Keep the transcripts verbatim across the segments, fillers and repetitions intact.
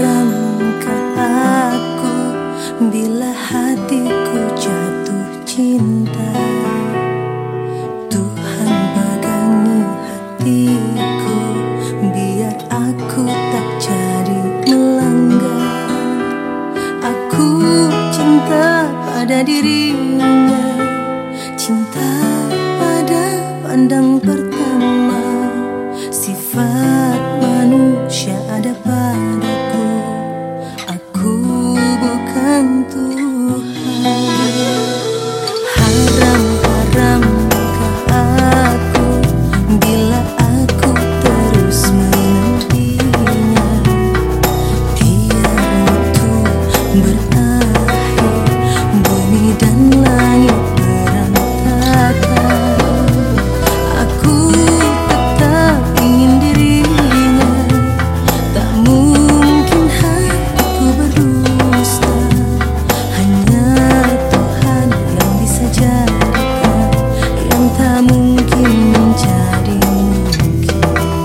Haramkah aku bila hatiku jatuh cinta? Tuhan pegangi hatiku biar aku tak jadi melanggar. Aku cinta pada dirinya, cinta pada pandang pertama. Sifat manusia ada padaku, aku bukan Tuhan. Haram-haramkah aku bila aku terus menantinya? Biar waktu berakhir, bumi dan langit berantakan. Aku tetap ingin dirinya, tak mungkin hatiku berdusta. Hanya Tuhan yang bisa jadikan yang tak mungkin menjadi mungkin.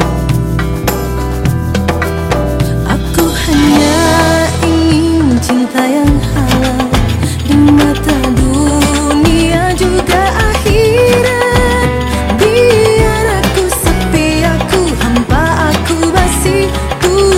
Aku hanya ingin cinta yang halal di mata dunia juga akhirat. Biar aku sepi, aku hampa, aku basi, Tuhan